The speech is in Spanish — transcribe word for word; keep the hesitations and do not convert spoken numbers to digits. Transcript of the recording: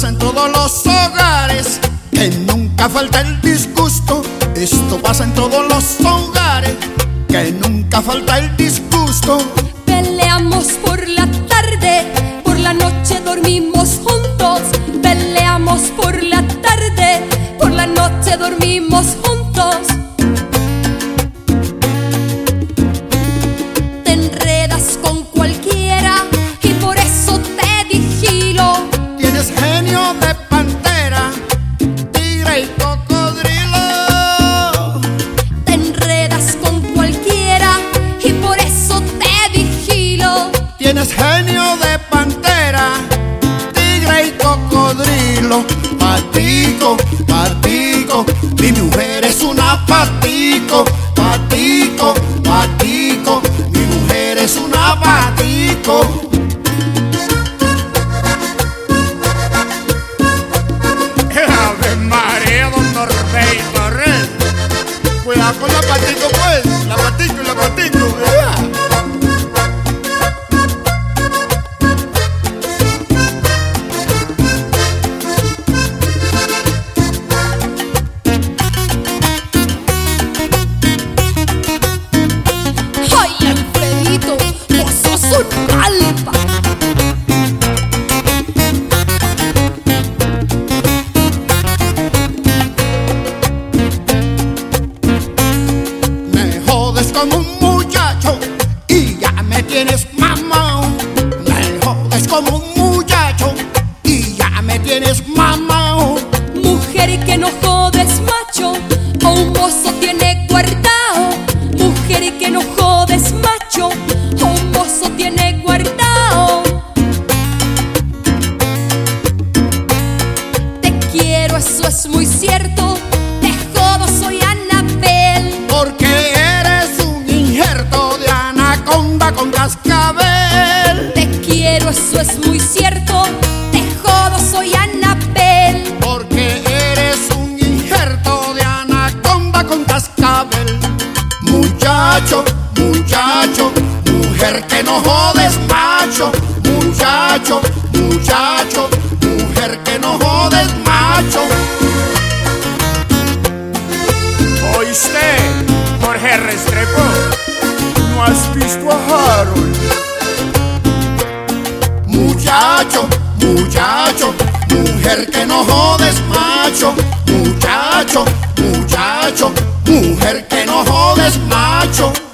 pasa en todos los hogares, que nunca falta el disgusto. Esto pasa en todos los hogares, que nunca falta el disgusto. Peleamos por la tarde, por la noche dormimos juntos. Peleamos por la tarde, por la noche dormimos juntos. Te enredas con cualquiera y por eso te vigilo. Tienes genio de pantera, tigre y cocodrilo. Te enredas con cualquiera y por eso te vigilo. Tienes genio de pantera, tigre y cocodrilo. Patico, patico, mi mujer es una patico. Patico, patico, mi mujer es una patico. Ave María, don Norbey Torres. Cuidado con la patico, pues. La patico y la patico. ¡Ay, Alfredito! ¡Vos sos un alfa! Me jodes como un muchacho y ya me tienes mamao. Me jodes como un muchacho y ya me tienes mamao. Mujer que no jodes, macho, o un mozo tiene guardado. Mujer que no jodes, macho, o un mozo tiene guardado. Te quiero, eso es muy cierto. Te jodo, soy Anabel. Porque eres un injerto de anaconda con cascabel. Te quiero, eso es muy cierto. Te jodo, soy Anabel. Porque eres un injerto de anaconda con cascabel. Muchacho, muchacho, mujer que no jodes, macho. Muchacho, muchacho, mujer que no jodes, macho. ¿Oíste, Jorge Restrepo? ¿No has visto a Harold? Muchacho, muchacho, mujer que no jodes, macho. Muchacho, muchacho, mujer que no jodes, macho.